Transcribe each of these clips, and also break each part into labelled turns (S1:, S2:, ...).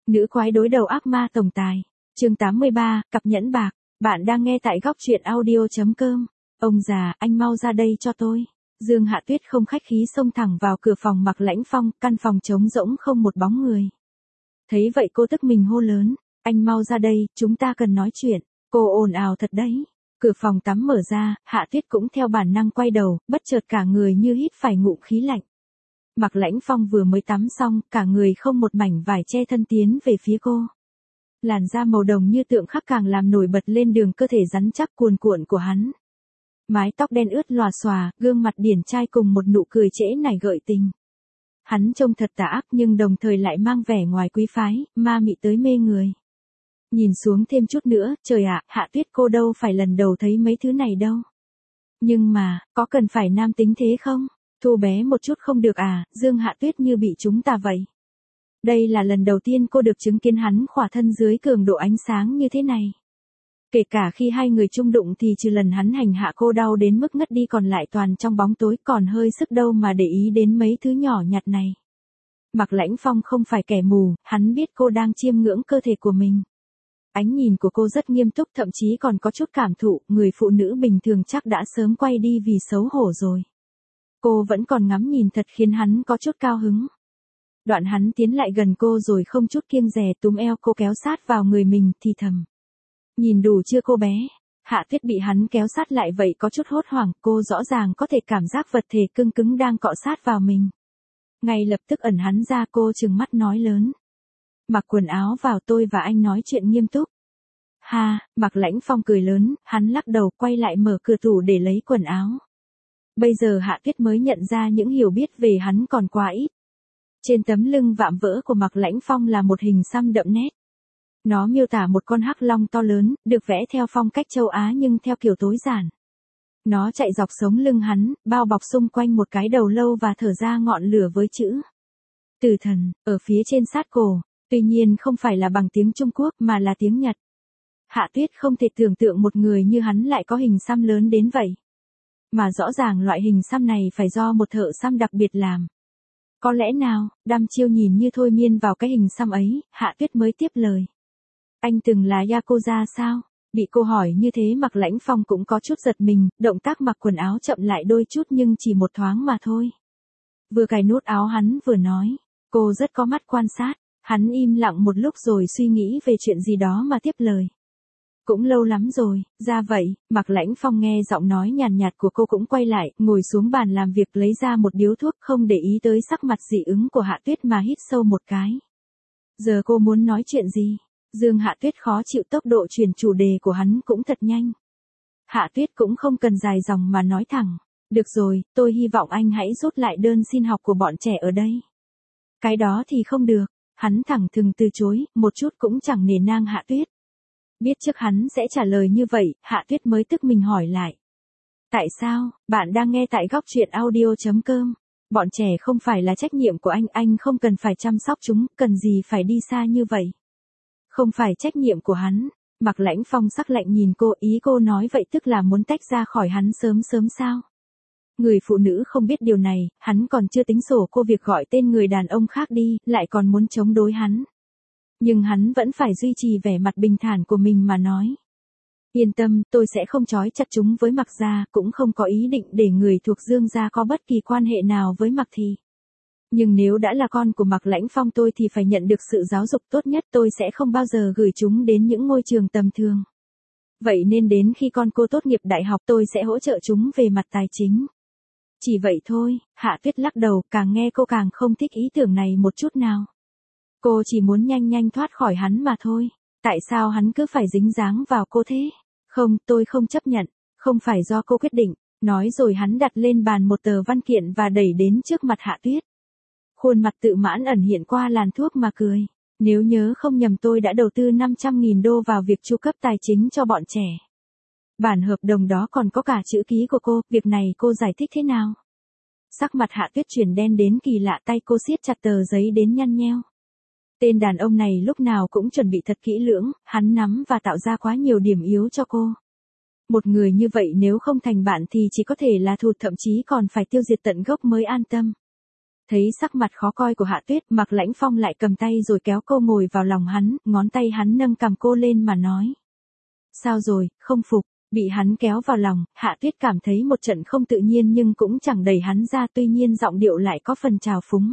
S1: Nữ quái đối đầu ác ma tổng tài. Chương 83, cặp nhẫn bạc. Bạn đang nghe tại góc truyện audio.com. Ông già, anh mau ra đây cho tôi. Dương Hạ Tuyết không khách khí xông thẳng vào cửa phòng Mạc Lãnh Phong, căn phòng trống rỗng không một bóng người. Thấy vậy cô tức mình hô lớn, anh mau ra đây, chúng ta cần nói chuyện. Cô ồn ào thật đấy. Cửa phòng tắm mở ra, Hạ Tuyết cũng theo bản năng quay đầu, bất chợt cả người như hít phải ngụm khí lạnh. Mạc Lãnh Phong vừa mới tắm xong, cả người không một mảnh vải che thân tiến về phía cô. Làn da màu đồng như tượng khắc càng làm nổi bật lên đường cơ thể rắn chắc cuồn cuộn của hắn. Mái tóc đen ướt lòa xòa, gương mặt điển trai cùng một nụ cười trễ nải gợi tình. Hắn trông thật tà ác nhưng đồng thời lại mang vẻ ngoài quý phái, ma mị tới mê người. Nhìn xuống thêm chút nữa, trời ạ, Hạ Tuyết cô đâu phải lần đầu thấy mấy thứ này đâu. Nhưng mà, có cần phải nam tính thế không? Thu bé một chút không được à, Dương Hạ Tuyết như bị chúng ta vậy. Đây là lần đầu tiên cô được chứng kiến hắn khỏa thân dưới cường độ ánh sáng như thế này. Kể cả khi hai người chung đụng thì trừ lần hắn hành hạ cô đau đến mức ngất đi còn lại toàn trong bóng tối, còn hơi sức đâu mà để ý đến mấy thứ nhỏ nhặt này. Mạc Lãnh Phong không phải kẻ mù, hắn biết cô đang chiêm ngưỡng cơ thể của mình. Ánh nhìn của cô rất nghiêm túc, thậm chí còn có chút cảm thụ, người phụ nữ bình thường chắc đã sớm quay đi vì xấu hổ rồi. Cô vẫn còn ngắm nhìn thật khiến hắn có chút cao hứng. Đoạn hắn tiến lại gần cô rồi không chút kiêng dè túm eo cô kéo sát vào người mình thì thầm. Nhìn đủ chưa cô bé? Hạ Tuyết bị hắn kéo sát lại vậy có chút hốt hoảng, cô rõ ràng có thể cảm giác vật thể cứng cứng đang cọ sát vào mình. Ngay lập tức ẩn hắn ra, cô trừng mắt nói lớn. Mặc quần áo vào, tôi và anh nói chuyện nghiêm túc. Ha, Mạc Lãnh Phong cười lớn, hắn lắc đầu quay lại mở cửa tủ để lấy quần áo. Bây giờ Hạ Tuyết mới nhận ra những hiểu biết về hắn còn quá ít. Trên tấm lưng vạm vỡ của Mạc Lãnh Phong là một hình xăm đậm nét. Nó miêu tả một con hắc long to lớn, được vẽ theo phong cách châu Á nhưng theo kiểu tối giản. Nó chạy dọc sống lưng hắn, bao bọc xung quanh một cái đầu lâu và thở ra ngọn lửa với chữ Tử Thần, ở phía trên sát cổ, tuy nhiên không phải là bằng tiếng Trung Quốc mà là tiếng Nhật. Hạ Tuyết không thể tưởng tượng một người như hắn lại có hình xăm lớn đến vậy. Mà rõ ràng loại hình xăm này phải do một thợ xăm đặc biệt làm. Có lẽ nào, đăm chiêu nhìn như thôi miên vào cái hình xăm ấy, Hạ Tuyết mới tiếp lời. Anh từng là Yakuza sao? Bị cô hỏi như thế Mạc Lãnh Phong cũng có chút giật mình, động tác mặc quần áo chậm lại đôi chút nhưng chỉ một thoáng mà thôi. Vừa cài nút áo hắn vừa nói, cô rất có mắt quan sát, hắn im lặng một lúc rồi suy nghĩ về chuyện gì đó mà tiếp lời. Cũng lâu lắm rồi, ra vậy, Mạc Lãnh Phong nghe giọng nói nhàn nhạt của cô cũng quay lại, ngồi xuống bàn làm việc lấy ra một điếu thuốc không để ý tới sắc mặt dị ứng của Hạ Tuyết mà hít sâu một cái. Giờ cô muốn nói chuyện gì? Dương Hạ Tuyết khó chịu tốc độ chuyển chủ đề của hắn cũng thật nhanh. Hạ Tuyết cũng không cần dài dòng mà nói thẳng. Được rồi, tôi hy vọng anh hãy rút lại đơn xin học của bọn trẻ ở đây. Cái đó thì không được, hắn thẳng thừng từ chối, một chút cũng chẳng nể nang Hạ Tuyết. Biết trước hắn sẽ trả lời như vậy, Hạ Tuyết mới tức mình hỏi lại. Tại sao, bạn đang nghe tại góc truyện audio.com. Bọn trẻ không phải là trách nhiệm của anh không cần phải chăm sóc chúng, cần gì phải đi xa như vậy. Không phải trách nhiệm của hắn. Mạc Lãnh Phong sắc lạnh nhìn cô, ý cô nói vậy tức là muốn tách ra khỏi hắn sớm sớm sao? Người phụ nữ không biết điều này, hắn còn chưa tính sổ cô việc gọi tên người đàn ông khác đi, lại còn muốn chống đối hắn. Nhưng hắn vẫn phải duy trì vẻ mặt bình thản của mình mà nói. Yên tâm, tôi sẽ không trói chặt chúng với Mạc gia, cũng không có ý định để người thuộc Dương gia có bất kỳ quan hệ nào với Mạc Thị. Nhưng nếu đã là con của Mạc Lãnh Phong tôi thì phải nhận được sự giáo dục tốt nhất, tôi sẽ không bao giờ gửi chúng đến những ngôi trường tầm thường. Vậy nên đến khi con cô tốt nghiệp đại học tôi sẽ hỗ trợ chúng về mặt tài chính. Chỉ vậy thôi, Hạ Tuyết lắc đầu, càng nghe cô càng không thích ý tưởng này một chút nào. Cô chỉ muốn nhanh nhanh thoát khỏi hắn mà thôi. Tại sao hắn cứ phải dính dáng vào cô thế? Không, tôi không chấp nhận, không phải do cô quyết định. Nói rồi hắn đặt lên bàn một tờ văn kiện và đẩy đến trước mặt Hạ Tuyết. Khuôn mặt tự mãn ẩn hiện qua làn thuốc mà cười. Nếu nhớ không nhầm tôi đã đầu tư 500.000 đô vào việc chu cấp tài chính cho bọn trẻ. Bản hợp đồng đó còn có cả chữ ký của cô, việc này cô giải thích thế nào? Sắc mặt Hạ Tuyết chuyển đen đến kỳ lạ, tay cô siết chặt tờ giấy đến nhăn nheo. Tên đàn ông này lúc nào cũng chuẩn bị thật kỹ lưỡng, hắn nắm và tạo ra quá nhiều điểm yếu cho cô. Một người như vậy nếu không thành bạn thì chỉ có thể là thù, thậm chí còn phải tiêu diệt tận gốc mới an tâm. Thấy sắc mặt khó coi của Hạ Tuyết, Mạc Lãnh Phong lại cầm tay rồi kéo cô ngồi vào lòng hắn, ngón tay hắn nâng cằm cô lên mà nói. Sao rồi, không phục? Bị hắn kéo vào lòng, Hạ Tuyết cảm thấy một trận không tự nhiên nhưng cũng chẳng đẩy hắn ra, tuy nhiên giọng điệu lại có phần trào phúng.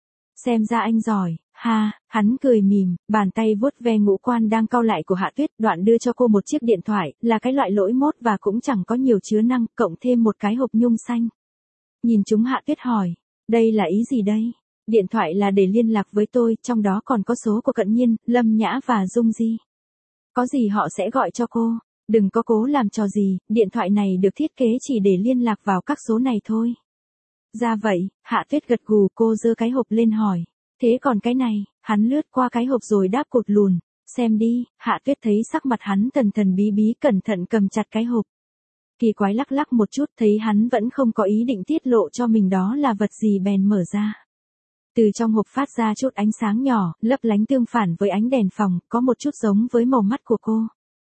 S1: Xem ra anh giỏi, ha, hắn cười mỉm, bàn tay vuốt ve ngũ quan đang cau lại của Hạ Tuyết, đoạn đưa cho cô một chiếc điện thoại, là cái loại lỗi mốt và cũng chẳng có nhiều chứa năng, cộng thêm một cái hộp nhung xanh. Nhìn chúng Hạ Tuyết hỏi, đây là ý gì đây? Điện thoại là để liên lạc với tôi, trong đó còn có số của Cận Nhiên, Lâm Nhã và Dung Di. Có gì họ sẽ gọi cho cô, đừng có cố làm trò gì, điện thoại này được thiết kế chỉ để liên lạc vào các số này thôi. Ra vậy, Hạ Tuyết gật gù, cô giơ cái hộp lên hỏi. Thế còn cái này, hắn lướt qua cái hộp rồi đáp cụt lùn. Xem đi, Hạ Tuyết thấy sắc mặt hắn thần thần bí bí, cẩn thận cầm chặt cái hộp. Kỳ quái lắc lắc một chút, thấy hắn vẫn không có ý định tiết lộ cho mình đó là vật gì bèn mở ra. Từ trong hộp phát ra chút ánh sáng nhỏ, lấp lánh tương phản với ánh đèn phòng, có một chút giống với màu mắt của cô.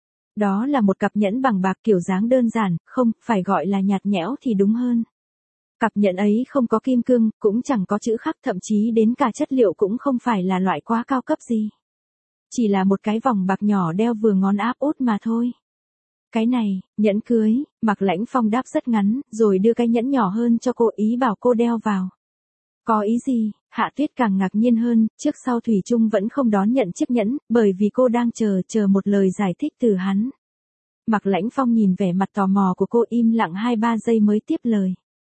S1: Đó là một cặp nhẫn bằng bạc kiểu dáng đơn giản, không, phải gọi là nhạt nhẽo thì đúng hơn. Cặp nhẫn ấy không có kim cương, cũng chẳng có chữ khắc, thậm chí đến cả chất liệu cũng không phải là loại quá cao cấp gì. Chỉ là một cái vòng bạc nhỏ đeo vừa ngón áp út mà thôi. Cái này, nhẫn cưới, Mạc Lãnh Phong đáp rất ngắn, rồi đưa cái nhẫn nhỏ hơn cho cô, ý bảo cô đeo vào. Có ý gì? Hạ Tuyết càng ngạc nhiên hơn, trước sau thủy chung vẫn không đón nhận chiếc nhẫn, bởi vì cô đang chờ một lời giải thích từ hắn. Mạc Lãnh Phong nhìn vẻ mặt tò mò của cô, im lặng 2-3 giây mới tiếp lời.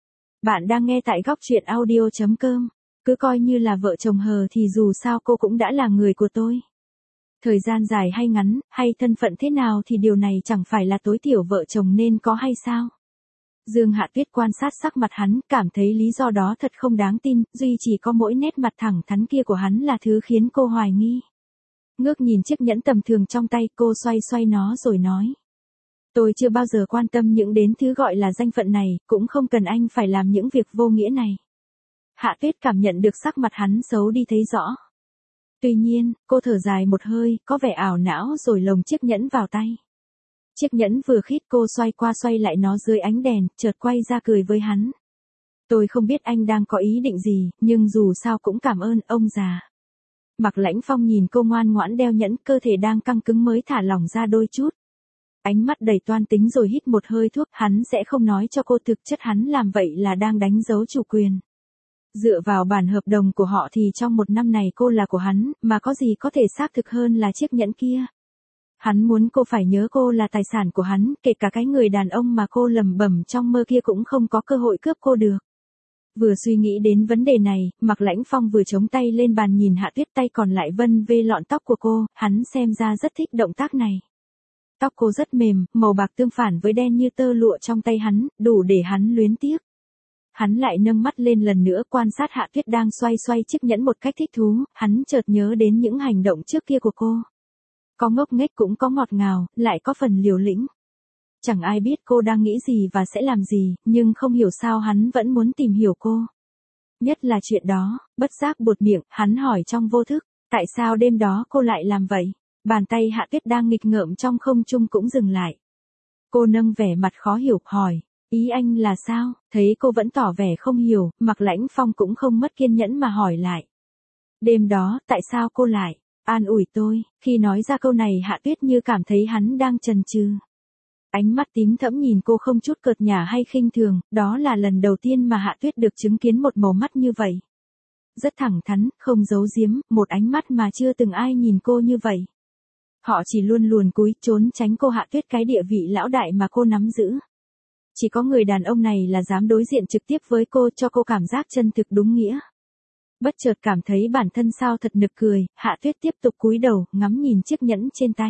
S1: Bạn đang nghe tại góc truyện audio.com. Cứ coi như là vợ chồng hờ thì dù sao cô cũng đã là người của tôi. Thời gian dài hay ngắn, hay thân phận thế nào thì điều này chẳng phải là tối thiểu vợ chồng nên có hay sao? Dương Hạ Tuyết quan sát sắc mặt hắn, cảm thấy lý do đó thật không đáng tin, duy chỉ có mỗi nét mặt thẳng thắn kia của hắn là thứ khiến cô hoài nghi. Ngước nhìn chiếc nhẫn tầm thường trong tay, cô xoay xoay nó rồi nói. Tôi chưa bao giờ quan tâm những đến thứ gọi là danh phận này, cũng không cần anh phải làm những việc vô nghĩa này. Hạ Tuyết cảm nhận được sắc mặt hắn xấu đi thấy rõ. Tuy nhiên, cô thở dài một hơi, có vẻ ảo não rồi lồng chiếc nhẫn vào tay. Chiếc nhẫn vừa khít, cô xoay qua xoay lại nó dưới ánh đèn, chợt quay ra cười với hắn. Tôi không biết anh đang có ý định gì, nhưng dù sao cũng cảm ơn ông già. Mạc Lãnh Phong nhìn cô ngoan ngoãn đeo nhẫn, cơ thể đang căng cứng mới thả lỏng ra đôi chút. Ánh mắt đầy toan tính rồi hít một hơi thuốc, hắn sẽ không nói cho cô thực chất hắn làm vậy là đang đánh dấu chủ quyền. Dựa vào bản hợp đồng của họ thì trong 1 năm này cô là của hắn, mà có gì có thể xác thực hơn là chiếc nhẫn kia. Hắn muốn cô phải nhớ cô là tài sản của hắn, kể cả cái người đàn ông mà cô lẩm bẩm trong mơ kia cũng không có cơ hội cướp cô được. Vừa suy nghĩ đến vấn đề này, Mạc Lãnh Phong vừa chống tay lên bàn nhìn Hạ Tuyết, tay còn lại vân vê lọn tóc của cô, hắn xem ra rất thích động tác này. Tóc cô rất mềm, màu bạc tương phản với đen như tơ lụa trong tay hắn, đủ để hắn luyến tiếc. Hắn lại nâng mắt lên lần nữa quan sát Hạ Tuyết đang xoay xoay chiếc nhẫn một cách thích thú, hắn chợt nhớ đến những hành động trước kia của cô. Có ngốc nghếch cũng có ngọt ngào, lại có phần liều lĩnh. Chẳng ai biết cô đang nghĩ gì và sẽ làm gì, nhưng không hiểu sao hắn vẫn muốn tìm hiểu cô. Nhất là chuyện đó, bất giác buột miệng, hắn hỏi trong vô thức, tại sao đêm đó cô lại làm vậy? Bàn tay Hạ Tuyết đang nghịch ngợm trong không trung cũng dừng lại. Cô nâng vẻ mặt khó hiểu, hỏi, ý anh là sao? Thấy cô vẫn tỏ vẻ không hiểu, Mạc Lãnh Phong cũng không mất kiên nhẫn mà hỏi lại. Đêm đó, tại sao cô lại an ủi tôi? Khi nói ra câu này Hạ Tuyết như cảm thấy hắn đang chần chừ. Ánh mắt tím thẫm nhìn cô không chút cợt nhả hay khinh thường, đó là lần đầu tiên mà Hạ Tuyết được chứng kiến một màu mắt như vậy. Rất thẳng thắn, không giấu giếm, một ánh mắt mà chưa từng ai nhìn cô như vậy. Họ chỉ luôn luồn cúi trốn tránh cô Hạ Tuyết cái địa vị lão đại mà cô nắm giữ. Chỉ có người đàn ông này là dám đối diện trực tiếp với cô, cho cô cảm giác chân thực đúng nghĩa. Bất chợt cảm thấy bản thân sao thật nực cười, Hạ Tuyết tiếp tục cúi đầu, ngắm nhìn chiếc nhẫn trên tay.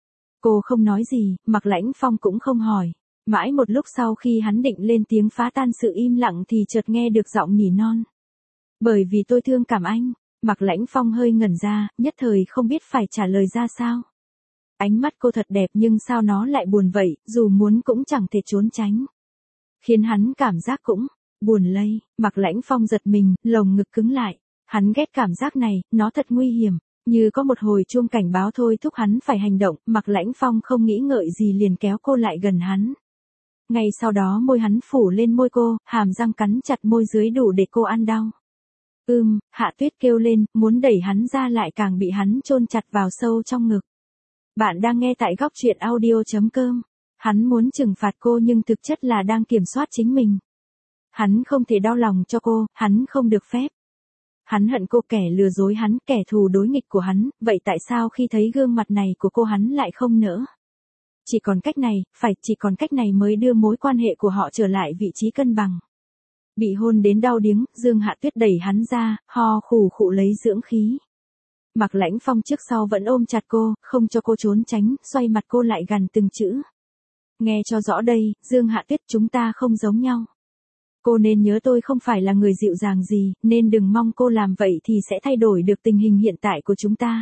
S1: Cô không nói gì, Mạc Lãnh Phong cũng không hỏi. Mãi một lúc sau khi hắn định lên tiếng phá tan sự im lặng thì chợt nghe được giọng nỉ non. Bởi vì tôi thương cảm anh. Mạc Lãnh Phong hơi ngẩn ra, nhất thời không biết phải trả lời ra sao. Ánh mắt cô thật đẹp nhưng sao nó lại buồn vậy, dù muốn cũng chẳng thể trốn tránh. Khiến hắn cảm giác cũng buồn lây. Mạc Lãnh Phong giật mình, lồng ngực cứng lại. Hắn ghét cảm giác này, nó thật nguy hiểm. Như có một hồi chuông cảnh báo thôi thúc hắn phải hành động, Mạc Lãnh Phong không nghĩ ngợi gì liền kéo cô lại gần hắn. Ngay sau đó môi hắn phủ lên môi cô, hàm răng cắn chặt môi dưới đủ để cô ăn đau. Hạ Tuyết kêu lên, muốn đẩy hắn ra lại càng bị hắn chôn chặt vào sâu trong ngực. Bạn đang nghe tại góc truyện audio.com. Hắn muốn trừng phạt cô nhưng thực chất là đang kiểm soát chính mình. Hắn không thể đau lòng cho cô, hắn không được phép. Hắn hận cô, kẻ lừa dối hắn, kẻ thù đối nghịch của hắn, vậy tại sao khi thấy gương mặt này của cô hắn lại không nỡ? Chỉ còn cách này mới đưa mối quan hệ của họ trở lại vị trí cân bằng. Bị hôn đến đau điếng, Dương Hạ Tuyết đẩy hắn ra, ho khủ khụ lấy dưỡng khí. Mạc Lãnh Phong trước sau vẫn ôm chặt cô, không cho cô trốn tránh, xoay mặt cô lại gần từng chữ. Nghe cho rõ đây, Dương Hạ Tuyết, chúng ta không giống nhau. Cô nên nhớ tôi không phải là người dịu dàng gì, nên đừng mong cô làm vậy thì sẽ thay đổi được tình hình hiện tại của chúng ta.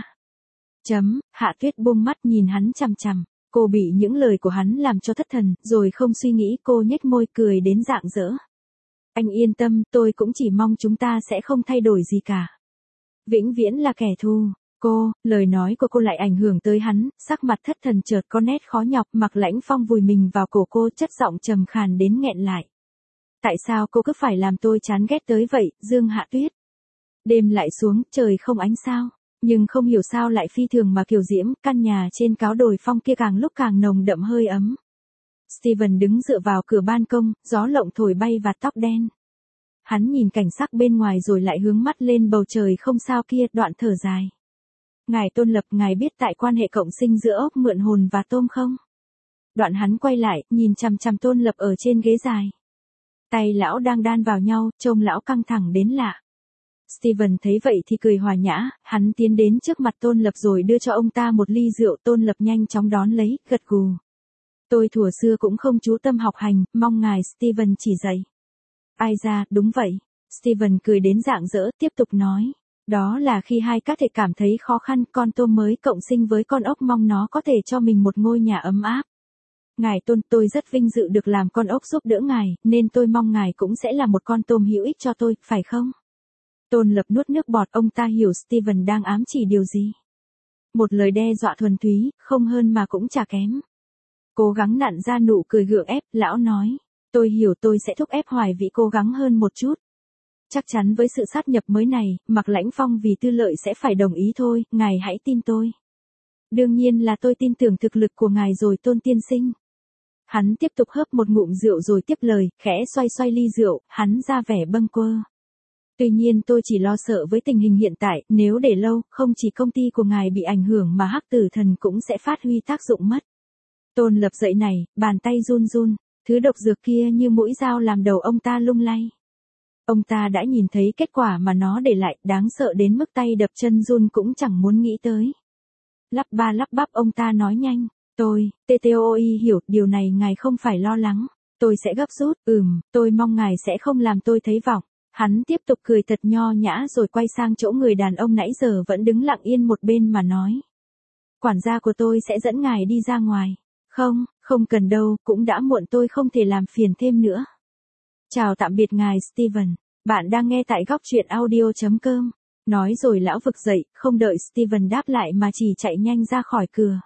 S1: Hạ Tuyết buông mắt nhìn hắn chằm chằm. Cô bị những lời của hắn làm cho thất thần, rồi không suy nghĩ, cô nhếch môi cười đến rạng rỡ. Anh yên tâm, tôi cũng chỉ mong chúng ta sẽ không thay đổi gì cả. Vĩnh viễn là kẻ thù. Lời nói của cô lại ảnh hưởng tới hắn, sắc mặt thất thần chợt có nét khó nhọc. Mạc Lãnh Phong vùi mình vào cổ cô, chất giọng trầm khàn đến nghẹn lại. Tại sao cô cứ phải làm tôi chán ghét tới vậy, Dương Hạ Tuyết? Đêm lại xuống, trời không ánh sao. Nhưng không hiểu sao lại phi thường mà kiều diễm, căn nhà trên cáo đồi phong kia càng lúc càng nồng đậm hơi ấm. Steven đứng dựa vào cửa ban công, gió lộng thổi bay vạt tóc đen. Hắn nhìn cảnh sắc bên ngoài rồi lại hướng mắt lên bầu trời không sao kia, đoạn thở dài. Ngài Tôn Lập, ngài biết tại quan hệ cộng sinh giữa ốc mượn hồn và tôm không? Đoạn hắn quay lại, nhìn chằm chằm Tôn Lập ở trên ghế dài. Tay lão đang đan vào nhau, trông lão căng thẳng đến lạ. Steven thấy vậy thì cười hòa nhã, hắn tiến đến trước mặt Tôn Lập rồi đưa cho ông ta một ly rượu. Tôn Lập nhanh chóng đón lấy, gật gù. Tôi thuở xưa cũng không chú tâm học hành, mong ngài Steven chỉ dạy. Ai ra, đúng vậy. Steven cười đến rạng rỡ, tiếp tục nói. Đó là khi hai cá thể cảm thấy khó khăn, con tôm mới cộng sinh với con ốc mong nó có thể cho mình một ngôi nhà ấm áp. Ngài Tôn, tôi rất vinh dự được làm con ốc giúp đỡ ngài, nên tôi mong ngài cũng sẽ là một con tôm hữu ích cho tôi, phải không? Tôn Lập nuốt nước bọt, ông ta hiểu Steven đang ám chỉ điều gì. Một lời đe dọa thuần túy, không hơn mà cũng chả kém. Cố gắng nặn ra nụ cười gượng ép, lão nói. Tôi hiểu, tôi sẽ thúc ép Hoài Vĩ cố gắng hơn một chút. Chắc chắn với sự sát nhập mới này, Mạc Lãnh Phong vì tư lợi sẽ phải đồng ý thôi, ngài hãy tin tôi. Đương nhiên là tôi tin tưởng thực lực của ngài rồi, Tôn tiên sinh. Hắn tiếp tục hớp một ngụm rượu rồi tiếp lời, khẽ xoay xoay ly rượu, hắn ra vẻ bâng quơ. Tuy nhiên tôi chỉ lo sợ với tình hình hiện tại, nếu để lâu, không chỉ công ty của ngài bị ảnh hưởng mà Hắc Tử Thần cũng sẽ phát huy tác dụng mất. Tôn Lập dậy này, bàn tay run run, thứ độc dược kia như mũi dao làm đầu ông ta lung lay. Ông ta đã nhìn thấy kết quả mà nó để lại, đáng sợ đến mức tay đập chân run cũng chẳng muốn nghĩ tới. Lắp ba lắp bắp ông ta nói nhanh, TTOI hiểu, điều này ngài không phải lo lắng. Tôi sẽ gấp rút, tôi mong ngài sẽ không làm tôi thấy vọng. Hắn tiếp tục cười thật nho nhã rồi quay sang chỗ người đàn ông nãy giờ vẫn đứng lặng yên một bên mà nói. Quản gia của tôi sẽ dẫn ngài đi ra ngoài. Không cần đâu, cũng đã muộn, tôi không thể làm phiền thêm nữa. Chào tạm biệt ngài Steven, bạn đang nghe tại góc truyện audio.com. Nói rồi lão vực dậy, không đợi Steven đáp lại mà chỉ chạy nhanh ra khỏi cửa.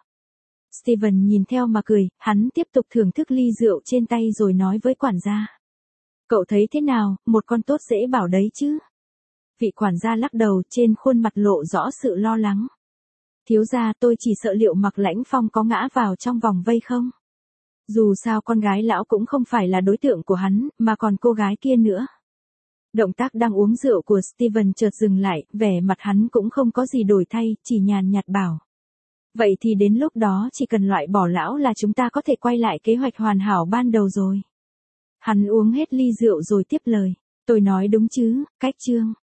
S1: Steven nhìn theo mà cười, hắn tiếp tục thưởng thức ly rượu trên tay rồi nói với quản gia. Cậu thấy thế nào, một con tốt dễ bảo đấy chứ? Vị quản gia lắc đầu, trên khuôn mặt lộ rõ sự lo lắng. Thiếu gia, tôi chỉ sợ liệu Mạc Lãnh Phong có ngã vào trong vòng vây không? Dù sao con gái lão cũng không phải là đối tượng của hắn, mà còn cô gái kia nữa. Động tác đang uống rượu của Steven chợt dừng lại, vẻ mặt hắn cũng không có gì đổi thay, chỉ nhàn nhạt bảo. Vậy thì đến lúc đó chỉ cần loại bỏ lão là chúng ta có thể quay lại kế hoạch hoàn hảo ban đầu rồi. Hắn uống hết ly rượu rồi tiếp lời. Tôi nói đúng chứ, cách chương.